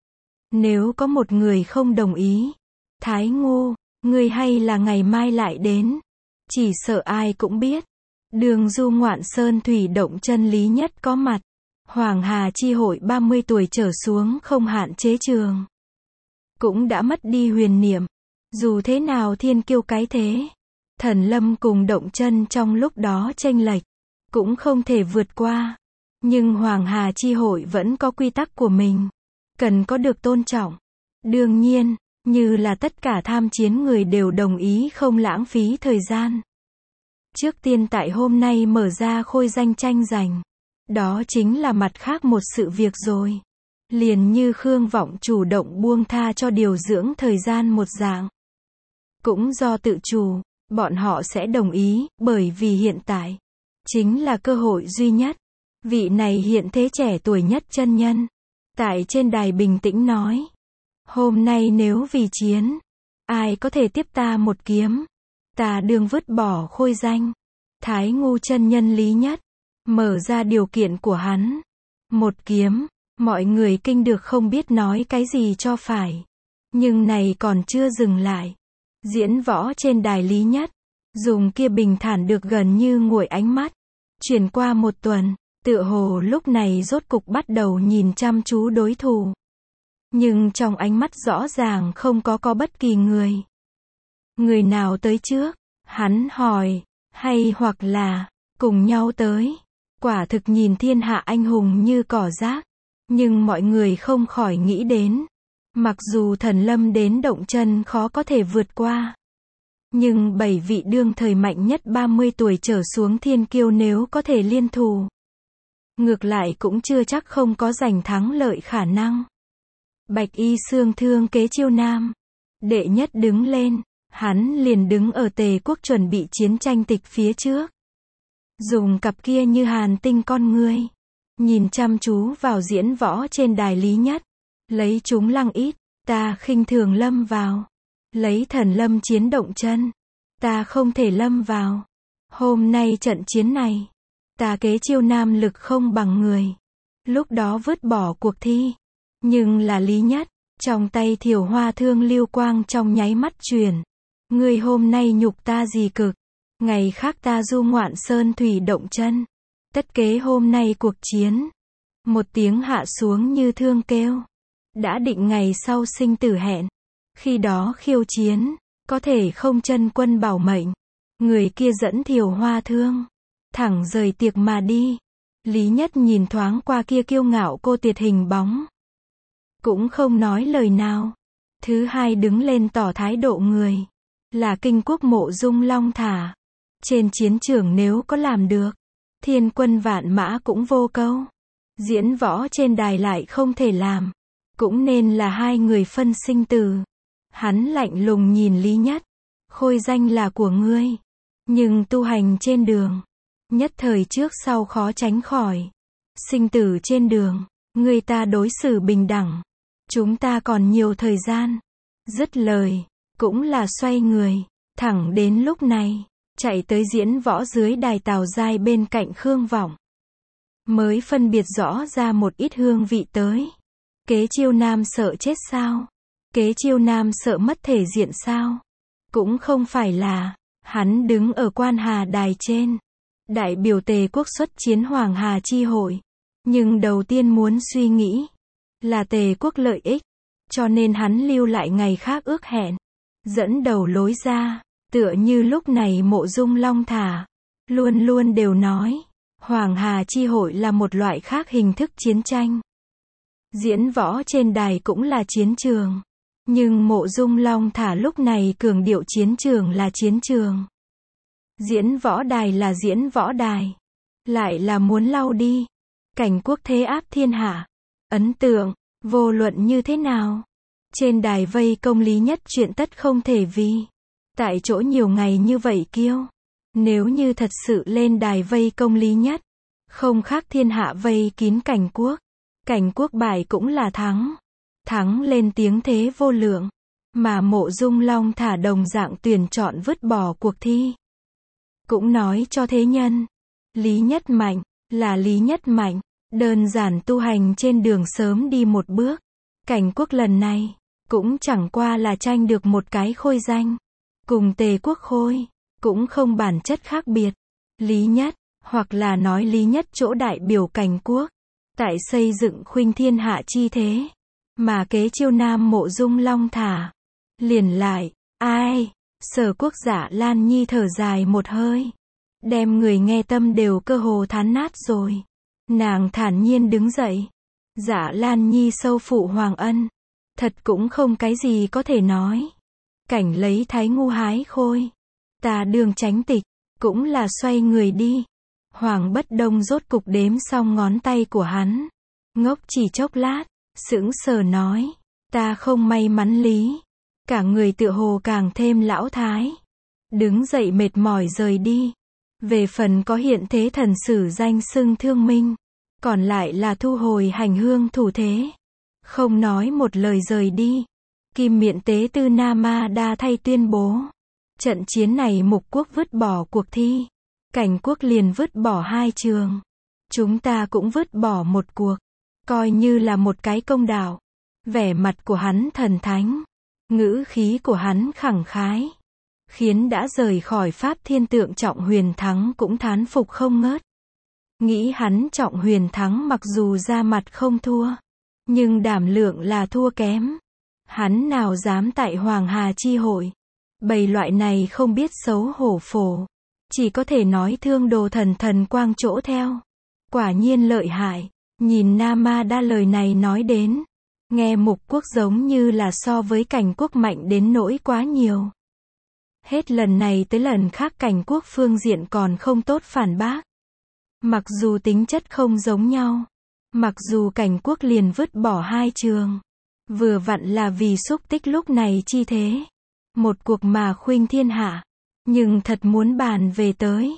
Nếu có một người không đồng ý. Thái Ngô. Người hay là ngày mai lại đến. Chỉ sợ ai cũng biết. Đường du ngoạn sơn thủy động chân Lý Nhất có mặt. Hoàng Hà chi hội 30 tuổi trở xuống không hạn chế trường. Cũng đã mất đi huyền niệm. Dù thế nào thiên kiêu cái thế. Thần Lâm cùng động chân trong lúc đó chênh lệch. Cũng không thể vượt qua. Nhưng Hoàng Hà chi hội vẫn có quy tắc của mình. Cần có được tôn trọng. Đương nhiên. Như là tất cả tham chiến người đều đồng ý không lãng phí thời gian. Trước tiên tại hôm nay mở ra khôi danh tranh giành. Đó chính là mặt khác một sự việc rồi. Liền như Khương Vọng chủ động buông tha cho điều dưỡng thời gian một dạng. Cũng do tự chủ, bọn họ sẽ đồng ý, bởi vì hiện tại chính là cơ hội duy nhất. Vị này hiện thế trẻ tuổi nhất chân nhân, tại trên đài bình tĩnh nói. Hôm nay nếu vì chiến, ai có thể tiếp ta một kiếm, ta đương vứt bỏ khôi danh. Thái Ngu chân nhân Lý Nhất, mở ra điều kiện của hắn. Một kiếm, mọi người kinh được không biết nói cái gì cho phải. Nhưng này còn chưa dừng lại. Diễn võ trên đài Lý Nhất, dùng kia bình thản được gần như nguội ánh mắt. Chuyển qua một tuần, tựa hồ lúc này rốt cục bắt đầu nhìn chăm chú đối thủ. Nhưng trong ánh mắt rõ ràng không có bất kỳ người. Người nào tới trước? Hắn hỏi, hay hoặc là, cùng nhau tới. Quả thực nhìn thiên hạ anh hùng như cỏ rác. Nhưng mọi người không khỏi nghĩ đến. Mặc dù thần lâm đến động chân khó có thể vượt qua. Nhưng 7 vị đương thời mạnh nhất 30 tuổi trở xuống thiên kiêu nếu có thể liên thủ. Ngược lại cũng chưa chắc không có giành thắng lợi khả năng. Bạch y xương thương Kế Chiêu Nam. Đệ nhất đứng lên, hắn liền đứng ở Tề quốc chuẩn bị chiến tranh tịch phía trước. Dùng cặp kia như hàn tinh con ngươi. Nhìn chăm chú vào diễn võ trên đài Lý Nhất. Lấy chúng lăng ít, ta khinh thường lâm vào. Lấy thần lâm chiến động chân, ta không thể lâm vào. Hôm nay trận chiến này, ta Kế Chiêu Nam lực không bằng người. Lúc đó vứt bỏ cuộc thi. Nhưng là Lý Nhất, trong tay thiểu hoa thương lưu quang trong nháy mắt truyền. Ngươi hôm nay nhục ta gì cực. Ngày khác ta du ngoạn sơn thủy động chân. Tất kế hôm nay cuộc chiến. Một tiếng hạ xuống như thương kêu. Đã định ngày sau sinh tử hẹn. Khi đó khiêu chiến, có thể không chân quân bảo mệnh. Người kia dẫn thiểu hoa thương, thẳng rời tiệc mà đi. Lý Nhất nhìn thoáng qua kia kiêu ngạo cô tiệt hình bóng. Cũng không nói lời nào. Thứ hai đứng lên tỏ thái độ người. Là Kinh Quốc Mộ Dung Long Thả. Trên chiến trường nếu có làm được, thiên quân vạn mã cũng vô câu. Diễn võ trên đài lại không thể làm. Cũng nên là hai người phân sinh tử. Hắn lạnh lùng nhìn Lý Nhất. Khôi danh là của ngươi. Nhưng tu hành trên đường, nhất thời trước sau khó tránh khỏi. Sinh tử trên đường, người ta đối xử bình đẳng. Chúng ta còn nhiều thời gian. Dứt lời, cũng là xoay người. Thẳng đến lúc này, chạy tới diễn võ dưới đài Tào Giai bên cạnh Khương Vọng. Mới phân biệt rõ ra một ít hương vị tới. Kế Chiêu Nam sợ chết sao? Kế Chiêu Nam sợ mất thể diện sao? Cũng không phải là, hắn đứng ở Quan Hà đài trên. Đại biểu Tề quốc xuất chiến Hoàng Hà chi hội. Nhưng đầu tiên muốn suy nghĩ, là Tề quốc lợi ích. Cho nên hắn lưu lại ngày khác ước hẹn. Dẫn đầu lối ra, tựa như lúc này Mộ Dung Long Thả. Luôn luôn đều nói, Hoàng Hà chi hội là một loại khác hình thức chiến tranh. Diễn võ trên đài cũng là chiến trường. Nhưng Mộ Dung Long Thả lúc này cường điệu chiến trường là chiến trường. Diễn võ đài là diễn võ đài. Lại là muốn lau đi. Cảnh quốc thế áp thiên hạ. Ấn tượng, vô luận như thế nào. Trên đài vây công Lý Nhất chuyện tất không thể vì. Tại chỗ nhiều ngày như vậy kiêu. Nếu như thật sự lên đài vây công Lý Nhất. Không khác thiên hạ vây kín cảnh quốc. Cảnh quốc bại cũng là thắng. Thắng lên tiếng thế vô lượng. Mà Mộ Dung Long Thả đồng dạng tuyển chọn vứt bỏ cuộc thi. Cũng nói cho thế nhân. Lý Nhất mạnh, là Lý Nhất mạnh. Đơn giản tu hành trên đường sớm đi một bước. Cảnh quốc lần này, cũng chẳng qua là tranh được một cái khôi danh. Cùng Tề quốc khôi, cũng không bản chất khác biệt. Lý Nhất, hoặc là nói Lý Nhất chỗ đại biểu cảnh quốc. Tại xây dựng khuynh thiên hạ chi thế. Mà Kế Chiêu Nam Mộ Dung Long Thả. Liền lại, ai? Sở quốc Dạ Lan Nhi thở dài một hơi. Đem người nghe tâm đều cơ hồ thán nát rồi. Nàng thản nhiên đứng dậy. Dạ Lan Nhi sâu phụ hoàng ân. Thật cũng không cái gì có thể nói. Cảnh lấy Thái Ngu hái khôi. Ta đường tránh tịch, cũng là xoay người đi. Hoàng Bất Đông rốt cục đếm xong ngón tay của hắn. Ngốc chỉ chốc lát, sững sờ nói, ta không may mắn lý. Cả người tựa hồ càng thêm lão thái. Đứng dậy mệt mỏi rời đi. Về phần có hiện thế thần sử danh xưng Thương Minh, còn lại là thu hồi hành hương thủ thế. Không nói một lời rời đi. Kim Miện Tế Tư Namada thay tuyên bố. Trận chiến này Mục quốc vứt bỏ cuộc thi. Cảnh quốc liền vứt bỏ 2 trường. Chúng ta cũng vứt bỏ một cuộc. Coi như là một cái công đạo. Vẻ mặt của hắn thần thánh. Ngữ khí của hắn khẳng khái. Khiến đã rời khỏi Pháp Thiên Tượng Trọng Huyền Thắng cũng thán phục không ngớt. Nghĩ hắn Trọng Huyền Thắng mặc dù ra mặt không thua. Nhưng đảm lượng là thua kém. Hắn nào dám tại Hoàng Hà chi hội. Bầy loại này không biết xấu hổ phổ. Chỉ có thể nói thương đồ thần thần quang chỗ theo. Quả nhiên lợi hại. Nhìn Namada lời này nói đến. Nghe Mục quốc giống như là so với Cảnh quốc mạnh đến nỗi quá nhiều. Hết lần này tới lần khác Cảnh quốc phương diện còn không tốt phản bác. Mặc dù tính chất không giống nhau. Mặc dù Cảnh quốc liền vứt bỏ 2 trường. Vừa vặn là vì xúc tích lúc này chi thế. Một cuộc mà khuynh thiên hạ. Nhưng thật muốn bàn về tới.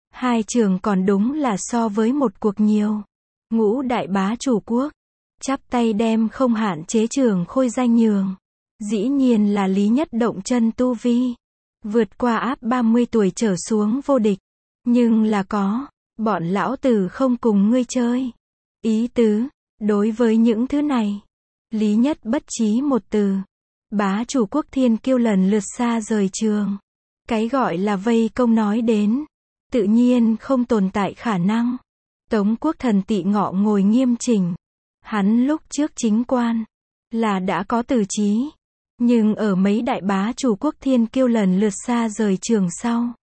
2 trường còn đúng là so với một cuộc nhiều. Ngũ đại bá chủ quốc. Chắp tay đem không hạn chế trường khôi danh nhường. Dĩ nhiên là Lý Nhất động chân tu vi. Vượt qua áp 30 tuổi trở xuống vô địch. Nhưng là có. Bọn lão tử không cùng ngươi chơi. Ý tứ. Đối với những thứ này. Lý Nhất bất trí một từ. Bá chủ quốc thiên kiêu lần lượt xa rời trường. Cái gọi là vây công nói đến. Tự nhiên không tồn tại khả năng. Tống quốc thần Tị Ngọ ngồi nghiêm chỉnh. Hắn lúc trước chính quan. Là đã có từ chí. Nhưng ở mấy đại bá chủ quốc thiên kiêu lần lượt xa rời trường sau.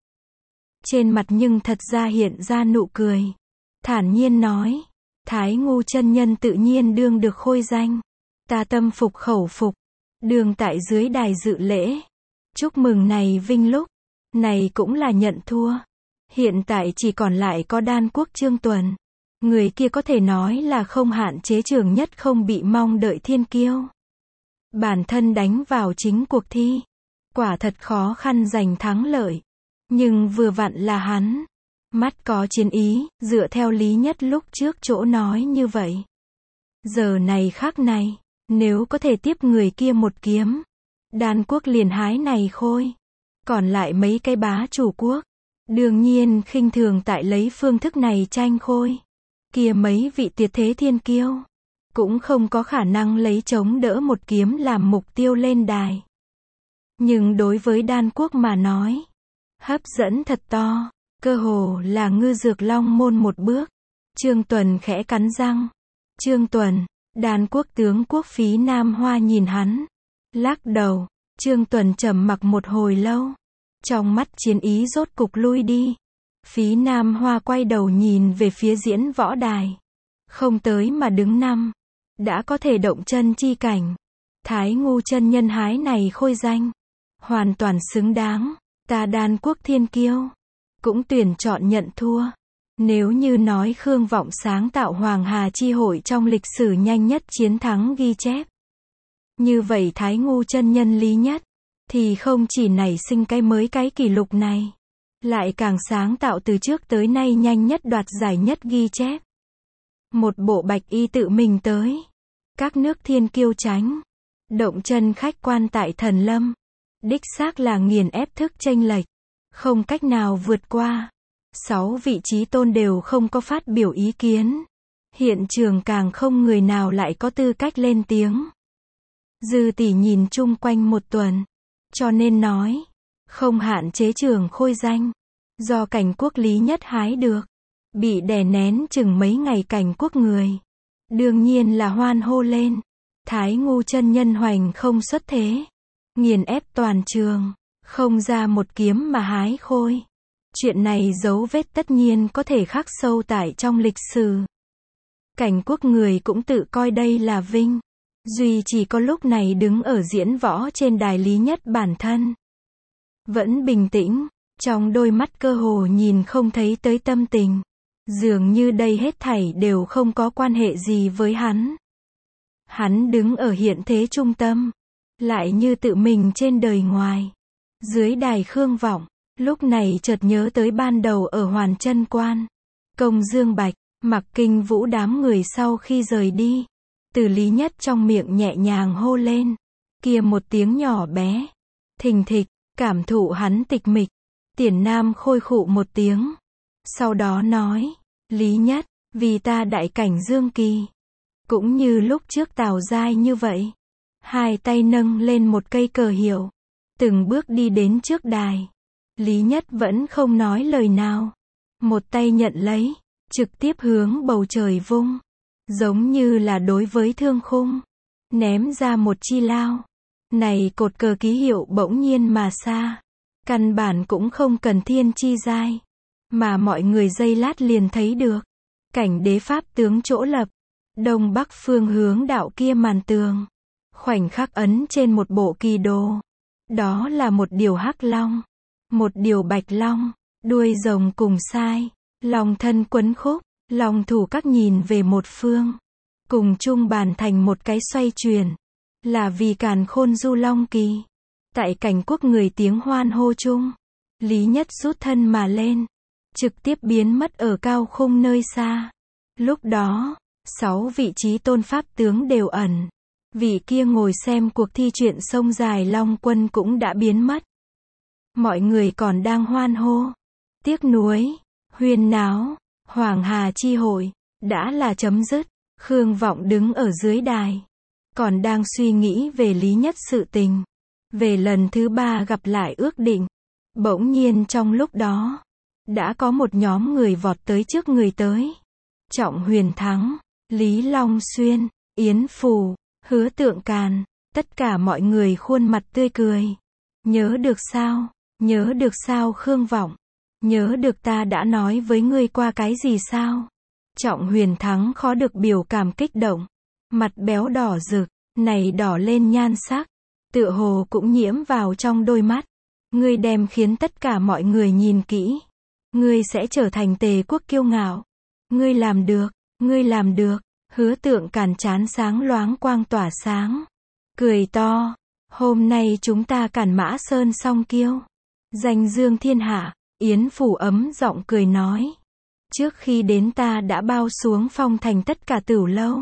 Trên mặt nhưng thật ra hiện ra nụ cười. Thản nhiên nói. Thái Ngu chân nhân tự nhiên đương được khôi danh. Ta tâm phục khẩu phục. Đường tại dưới đài dự lễ. Chúc mừng này vinh lúc. Này cũng là nhận thua. Hiện tại chỉ còn lại có Đan quốc Trương Tuần. Người kia có thể nói là không hạn chế trường nhất không bị mong đợi thiên kiêu. Bản thân đánh vào chính cuộc thi. Quả thật khó khăn giành thắng lợi. Nhưng vừa vặn là hắn. Mắt có chiến ý, dựa theo Lý Nhất lúc trước chỗ nói như vậy. Giờ này khắc này, nếu có thể tiếp người kia một kiếm. Đan quốc liền hái này khôi. Còn lại mấy cái bá chủ quốc. Đương nhiên khinh thường tại lấy phương thức này tranh khôi. Kia mấy vị tuyệt thế thiên kiêu. Cũng không có khả năng lấy chống đỡ một kiếm làm mục tiêu lên đài. Nhưng đối với Đan quốc mà nói. Hấp dẫn thật to. Cơ hồ là ngư dược long môn một bước. Trương Tuần khẽ cắn răng. Trương Tuần, Đan quốc tướng quốc Phí Nam Hoa nhìn hắn. Lắc đầu. Trương Tuần trầm mặc một hồi lâu. Trong mắt chiến ý rốt cục lui đi. Phí Nam Hoa quay đầu nhìn về phía diễn võ đài. Không tới mà đứng năm. Đã có thể động chân chi cảnh. Thái Ngu chân nhân hái này khôi danh. Hoàn toàn xứng đáng. Ta Đan quốc thiên kiêu. Cũng tuyển chọn nhận thua. Nếu như nói Khương Vọng sáng tạo Hoàng Hà chi hội trong lịch sử nhanh nhất chiến thắng ghi chép. Như vậy Thái Ngu chân nhân Lý Nhất. Thì không chỉ nảy sinh cái kỷ lục này. Lại càng sáng tạo từ trước tới nay nhanh nhất đoạt giải nhất ghi chép. Một bộ bạch y tự mình tới. Các nước thiên kiêu tránh. Động chân khách quan tại Thần Lâm. Đích xác là nghiền ép thức chênh lệch. Không cách nào vượt qua. 6 vị trí tôn đều không có phát biểu ý kiến. Hiện trường càng không người nào lại có tư cách lên tiếng. Dư tỷ nhìn chung quanh một tuần. Cho nên nói. Không hạn chế trường khôi danh. Do Cảnh quốc Lý Nhất hái được. Bị đè nén chừng mấy ngày Cảnh quốc người. Đương nhiên là hoan hô lên. Thái Ngu chân nhân hoành không xuất thế. Nghiền ép toàn trường. Không ra một kiếm mà hái khôi. Chuyện này dấu vết tất nhiên có thể khắc sâu tại trong lịch sử. Cảnh quốc người cũng tự coi đây là vinh. Duy chỉ có lúc này đứng ở diễn võ trên đài Lý Nhất bản thân. Vẫn bình tĩnh. Trong đôi mắt cơ hồ nhìn không thấy tới tâm tình. Dường như đây hết thảy đều không có quan hệ gì với hắn. Hắn đứng ở hiện thế trung tâm, lại như tự mình trên đời ngoài. Dưới đài Khương Vọng, lúc này chợt nhớ tới ban đầu ở Hoàn Chân Quan. Công Dương Bạch, Mặc Kinh Vũ đám người sau khi rời đi. Từ Lý Nhất trong miệng nhẹ nhàng hô lên. Kia một tiếng nhỏ bé. Thình thịch, cảm thụ hắn tịch mịch. Tiền Nam khôi khụ một tiếng. Sau đó nói, Lý Nhất, vì ta đại cảnh Dương Kỳ. Cũng như lúc trước Tào Giai như vậy. Hai tay nâng lên một cây cờ hiệu. Từng bước đi đến trước đài. Lý Nhất vẫn không nói lời nào. Một tay nhận lấy, trực tiếp hướng bầu trời vung. Giống như là đối với thương khung. Ném ra một chi lao. Này cột cờ ký hiệu bỗng nhiên mà xa. Căn bản cũng không cần thiên chi giai. Mà mọi người giây lát liền thấy được. Cảnh đế pháp tướng chỗ lập. Đông bắc phương hướng đạo kia màn tường. Khoảnh khắc ấn trên một bộ kỳ đồ. Đó là một điều hắc long. Một điều bạch long. Đuôi rồng cùng sai. Long thân quấn khúc. Long thủ các nhìn về một phương. Cùng chung bàn thành một cái xoay chuyển. Là vì càn khôn du long kỳ. Tại cảnh quốc người tiếng hoan hô chung. Lý Nhất rút thân mà lên. Trực tiếp biến mất ở cao khung nơi xa. Lúc đó, 6 vị trí tôn pháp tướng đều ẩn. Vị kia ngồi xem cuộc thi chuyện sông dài Long Quân cũng đã biến mất. Mọi người còn đang hoan hô. Tiếc nuối, huyên náo, Hoàng Hà chi hội, đã là chấm dứt. Khương Vọng đứng ở dưới đài. Còn đang suy nghĩ về Lý Nhất sự tình. Về lần thứ 3 gặp lại ước định. Bỗng nhiên trong lúc đó, đã có một nhóm người vọt tới trước người tới. Trọng Huyền Thắng, Lý Long Xuyên, Yến Phù, Hứa Tượng Càn, tất cả mọi người khuôn mặt tươi cười. Nhớ được sao? Nhớ được sao Khương Vọng? Nhớ được ta đã nói với ngươi qua cái gì sao? Trọng Huyền Thắng khó được biểu cảm kích động. Mặt béo đỏ rực, này đỏ lên nhan sắc. Tựa hồ cũng nhiễm vào trong đôi mắt. Ngươi đem khiến tất cả mọi người nhìn kỹ. Ngươi sẽ trở thành Tề quốc kiêu ngạo. Ngươi làm được, ngươi làm được. Hứa Tượng Càn chán sáng loáng quang tỏa sáng. Cười to, hôm nay chúng ta Càn Mã Sơn song kiêu. Danh dương thiên hạ, Yến Phủ ấm giọng cười nói. Trước khi đến ta đã bao xuống phong thành tất cả tửu lâu.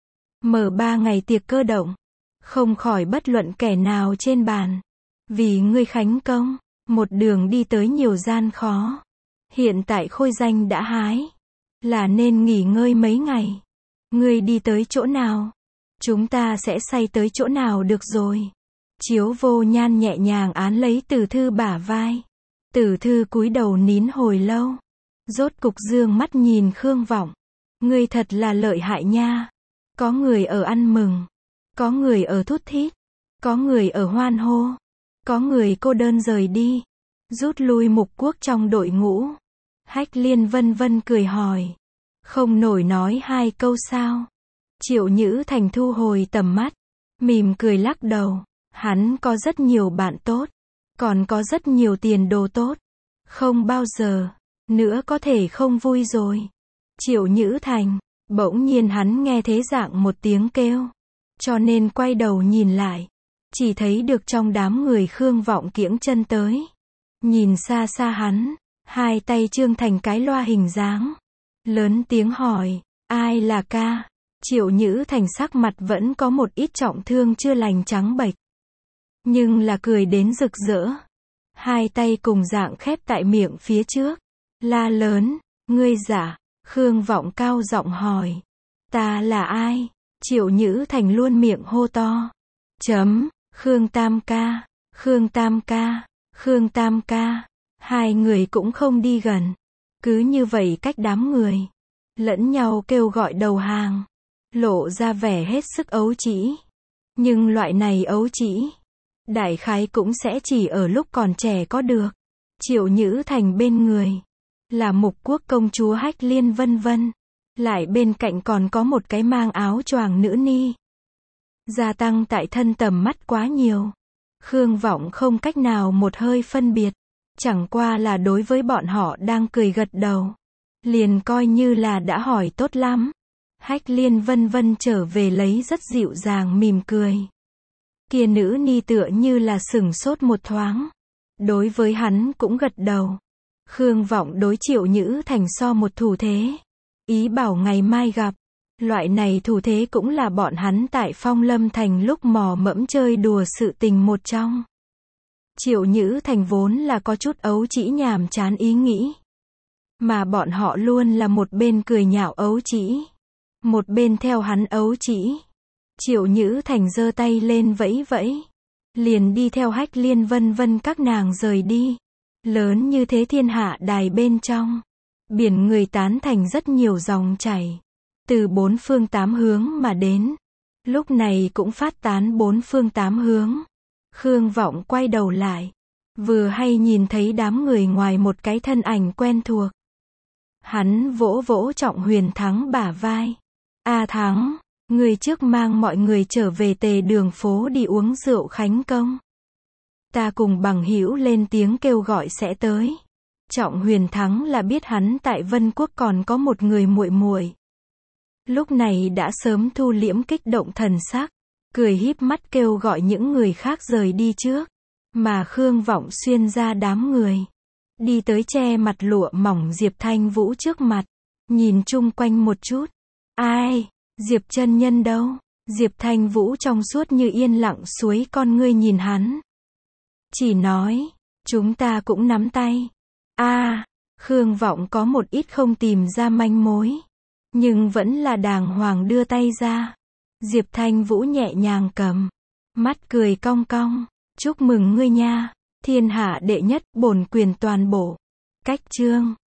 Mở 3 ngày tiệc cơ động. Không khỏi bất luận kẻ nào trên bàn. Vì ngươi khánh công, một đường đi tới nhiều gian khó. Hiện tại khôi danh đã hái. Là nên nghỉ ngơi mấy ngày. Ngươi đi tới chỗ nào? Chúng ta sẽ say tới chỗ nào được rồi. Chiếu Vô Nhan nhẹ nhàng án lấy Tử Thư bả vai. Tử Thư cúi đầu nín hồi lâu. Rốt cục dương mắt nhìn Khương Vọng. Ngươi thật là lợi hại nha. Có người ở ăn mừng. Có người ở thút thít. Có người ở hoan hô. Có người cô đơn rời đi. Rút lui Mục Quốc trong đội ngũ. Hách Liên vân vân cười hỏi. Không nổi nói 2 câu sao? Triệu Nhữ Thành thu hồi tầm mắt. Mỉm cười lắc đầu. Hắn có rất nhiều bạn tốt. Còn có rất nhiều tiền đồ tốt. Không bao giờ nữa có thể không vui rồi. Triệu Nhữ Thành. Bỗng nhiên hắn nghe thế dạng một tiếng kêu. Cho nên quay đầu nhìn lại. Chỉ thấy được trong đám người Khương Vọng kiễng chân tới. Nhìn xa xa hắn. Hai tay trương thành cái loa hình dáng. Lớn tiếng hỏi. Ai là ca? Triệu Nhữ Thành sắc mặt vẫn có một ít trọng thương chưa lành trắng bệch. Nhưng là cười đến rực rỡ. Hai tay cùng dạng khép tại miệng phía trước. La lớn. Ngươi giả. Khương Vọng cao giọng hỏi. Ta là ai? Triệu Nhữ Thành luôn miệng hô to. Khương Tam ca. Khương Tam ca. Khương Tam ca. Hai người cũng không đi gần. Cứ như vậy cách đám người. Lẫn nhau kêu gọi đầu hàng. Lộ ra vẻ hết sức ấu trĩ. Nhưng loại này ấu trĩ. Đại khái cũng sẽ chỉ ở lúc còn trẻ có được. Triệu Nhữ Thành bên người. Là Mục Quốc công chúa Hách Liên vân vân. Lại bên cạnh còn có một cái mang áo choàng nữ ni. Gia tăng tại thân tầm mắt quá nhiều. Khương Vọng không cách nào một hơi phân biệt. Chẳng qua là đối với bọn họ đang cười gật đầu. Liền coi như là đã hỏi tốt lắm. Hách Liên vân vân trở về lấy rất dịu dàng mỉm cười. Kia nữ ni tựa như là sửng sốt một thoáng. Đối với hắn cũng gật đầu. Khương Vọng đối Triệu Nhữ Thành so một thủ thế. Ý bảo ngày mai gặp. Loại này thủ thế cũng là bọn hắn tại Phong Lâm Thành lúc mò mẫm chơi đùa sự tình một trong. Triệu Nhữ Thành vốn là có chút ấu trĩ nhàm chán ý nghĩ. Mà bọn họ luôn là một bên cười nhạo ấu trĩ. Một bên theo hắn ấu trĩ. Triệu Nhữ Thành giơ tay lên vẫy vẫy. Liền đi theo Hách Liên vân vân các nàng rời đi. Lớn như thế thiên hạ đài bên trong. Biển người tán thành rất nhiều dòng chảy. Từ bốn phương tám hướng mà đến. Lúc này cũng phát tán bốn phương tám hướng. Khương Vọng quay đầu lại. Vừa hay nhìn thấy đám người ngoài một cái thân ảnh quen thuộc. Hắn vỗ vỗ Trọng Huyền Thắng bả vai. A Thắng, người trước mang mọi người trở về Tề Đường phố đi uống rượu khánh công. Ta cùng bằng hữu lên tiếng kêu gọi sẽ tới. Trọng Huyền Thắng là biết hắn tại Vân Quốc còn có một người muội muội. Lúc này đã sớm thu liễm kích động thần sắc, cười híp mắt kêu gọi những người khác rời đi trước. Mà Khương Vọng xuyên ra đám người. Đi tới che mặt lụa mỏng Diệp Thanh Vũ trước mặt. Nhìn chung quanh một chút. Ai? Diệp chân nhân đâu? Diệp Thanh Vũ trong suốt như yên lặng suối con ngươi nhìn hắn. Chỉ nói, chúng ta cũng nắm tay. Khương Vọng có một ít không tìm ra manh mối. Nhưng vẫn là đàng hoàng đưa tay ra. Diệp Thanh Vũ nhẹ nhàng cầm. Mắt cười cong cong. Chúc mừng ngươi nha. Thiên hạ đệ nhất, bổn quyền toàn bộ. Cách chương.